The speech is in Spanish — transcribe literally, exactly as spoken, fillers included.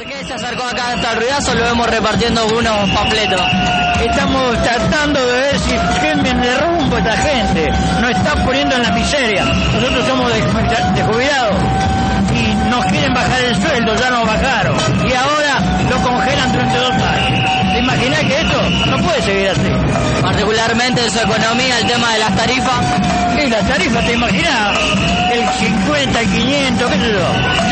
¿Por qué se acercó acá hasta el ruidazo? Lo vemos repartiendo unos panfletos. Estamos tratando de ver si cambian de rumbo esta gente. Nos están poniendo en la miseria. Nosotros somos de, de jubilados y nos quieren bajar el sueldo, ya nos bajaron. Y ahora lo congelan durante dos años. ¿Te imaginas que esto no puede seguir así? Particularmente en su economía, el tema de las tarifas. Y las tarifas, ¿te imaginas? El cincuenta, el quinientos, qué sé yo.